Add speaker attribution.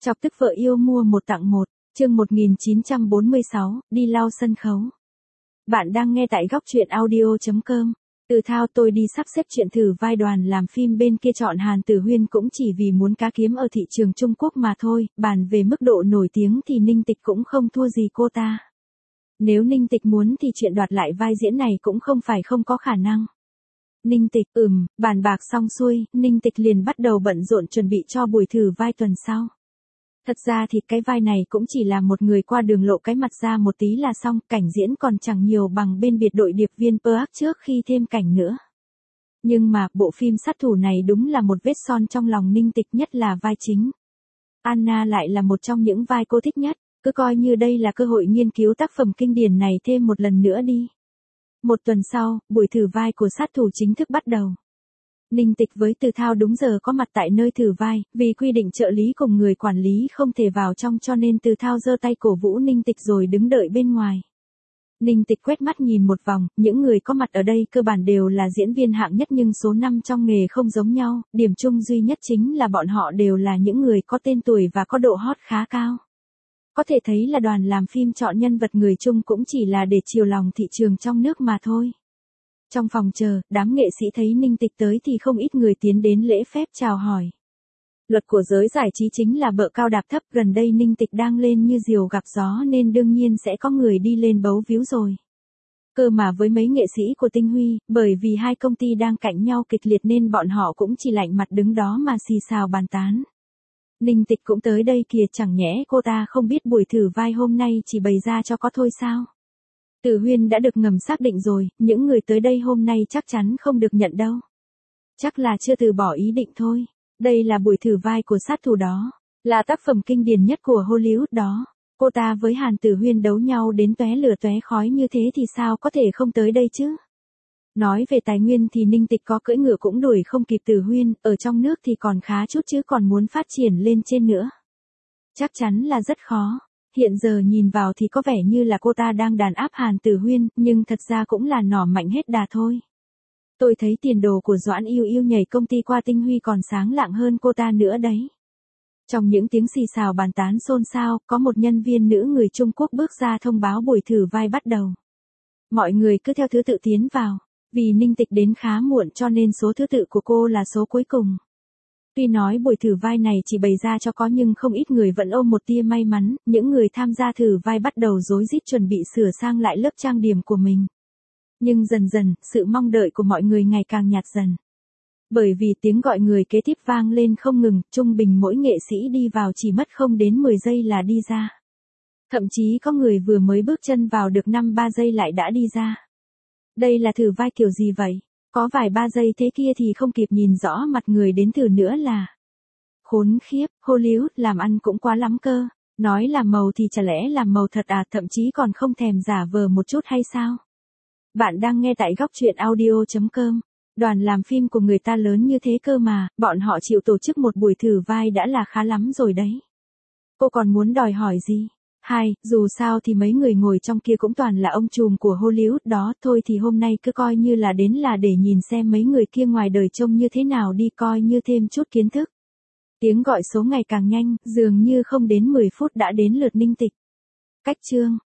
Speaker 1: Chọc tức vợ yêu mua một tặng một, chương 1946, đi lau sân khấu. Bạn đang nghe tại góc truyện audio.com. Từ Thao tôi đi sắp xếp chuyện thử vai đoàn làm phim bên kia chọn Hàn Tử Huyên cũng chỉ vì muốn cá kiếm ở thị trường Trung Quốc mà thôi, bàn về mức độ nổi tiếng thì Ninh Tịch cũng không thua gì cô ta. Nếu Ninh Tịch muốn thì chuyện đoạt lại vai diễn này cũng không phải không có khả năng. Ninh Tịch, bàn bạc xong xuôi, Ninh Tịch liền bắt đầu bận rộn chuẩn bị cho buổi thử vai tuần sau. Thật ra thì cái vai này cũng chỉ là một người qua đường lộ cái mặt ra một tí là xong, cảnh diễn còn chẳng nhiều bằng bên biệt đội điệp viên Park trước khi thêm cảnh nữa. Nhưng mà, bộ phim sát thủ này đúng là một vết son trong lòng Ninh Tịch, nhất là vai chính. Anna lại là một trong những vai cô thích nhất, cứ coi như đây là cơ hội nghiên cứu tác phẩm kinh điển này thêm một lần nữa đi. Một tuần sau, buổi thử vai của sát thủ chính thức bắt đầu. Ninh Tịch với Từ Thao đúng giờ có mặt tại nơi thử vai, vì quy định trợ lý cùng người quản lý không thể vào trong cho nên Từ Thao giơ tay cổ vũ Ninh Tịch rồi đứng đợi bên ngoài. Ninh Tịch quét mắt nhìn một vòng, những người có mặt ở đây cơ bản đều là diễn viên hạng nhất nhưng số năm trong nghề không giống nhau, điểm chung duy nhất chính là bọn họ đều là những người có tên tuổi và có độ hot khá cao. Có thể thấy là đoàn làm phim chọn nhân vật người Trung cũng chỉ là để chiều lòng thị trường trong nước mà thôi. Trong phòng chờ, đám nghệ sĩ thấy Ninh Tịch tới thì không ít người tiến đến lễ phép chào hỏi. Luật của giới giải trí chính là bợ cao đạp thấp, gần đây Ninh Tịch đang lên như diều gặp gió nên đương nhiên sẽ có người đi lên bấu víu rồi. Cơ mà với mấy nghệ sĩ của Tinh Huy, bởi vì hai công ty đang cạnh nhau kịch liệt nên bọn họ cũng chỉ lạnh mặt đứng đó mà xì xào bàn tán. Ninh Tịch cũng tới đây kìa, chẳng nhẽ cô ta không biết buổi thử vai hôm nay chỉ bày ra cho có thôi sao? Tử Huyên đã được ngầm xác định rồi, những người tới đây hôm nay chắc chắn không được nhận đâu. Chắc là chưa từ bỏ ý định thôi. Đây là buổi thử vai của sát thủ đó, là tác phẩm kinh điển nhất của Hollywood đó. Cô ta với Hàn Tử Huyên đấu nhau đến tóe lửa tóe khói như thế thì sao có thể không tới đây chứ? Nói về tài nguyên thì Ninh Tịch có cưỡi ngựa cũng đuổi không kịp Tử Huyên, ở trong nước thì còn khá chút chứ còn muốn phát triển lên trên nữa. Chắc chắn là rất khó. Hiện giờ nhìn vào thì có vẻ như là cô ta đang đàn áp Hàn Tử Huyên, nhưng thật ra cũng là nỏ mạnh hết đà thôi. Tôi thấy tiền đồ của Doãn Yêu Yêu nhảy công ty qua Tinh Huy còn sáng lạng hơn cô ta nữa đấy. Trong những tiếng xì xào bàn tán xôn xao, có một nhân viên nữ người Trung Quốc bước ra thông báo buổi thử vai bắt đầu. Mọi người cứ theo thứ tự tiến vào, vì Ninh Tịch đến khá muộn cho nên số thứ tự của cô là số cuối cùng. Tuy nói buổi thử vai này chỉ bày ra cho có nhưng không ít người vẫn ôm một tia may mắn, những người tham gia thử vai bắt đầu rối rít chuẩn bị sửa sang lại lớp trang điểm của mình. Nhưng dần dần, sự mong đợi của mọi người ngày càng nhạt dần. Bởi vì tiếng gọi người kế tiếp vang lên không ngừng, trung bình mỗi nghệ sĩ đi vào chỉ mất không đến 10 giây là đi ra. Thậm chí có người vừa mới bước chân vào được 5-3 giây lại đã đi ra. Đây là thử vai kiểu gì vậy? Có vài 3 giây thế kia thì không kịp nhìn rõ mặt người đến thử nữa là. Khốn khiếp, Hollywood làm ăn cũng quá lắm cơ. Nói làm màu thì chả lẽ làm màu thật à, thậm chí còn không thèm giả vờ một chút hay sao? Bạn đang nghe tại góc truyện audio.com. Đoàn làm phim của người ta lớn như thế cơ mà, bọn họ chịu tổ chức một buổi thử vai đã là khá lắm rồi đấy. Cô còn muốn đòi hỏi gì? Dù sao thì mấy người ngồi trong kia cũng toàn là ông trùm của Hollywood đó, thôi thì hôm nay cứ coi như là đến là để nhìn xem mấy người kia ngoài đời trông như thế nào đi, coi như thêm chút kiến thức. Tiếng gọi số ngày càng nhanh, dường như không đến 10 phút đã đến lượt Ninh Tịch. Cách chương,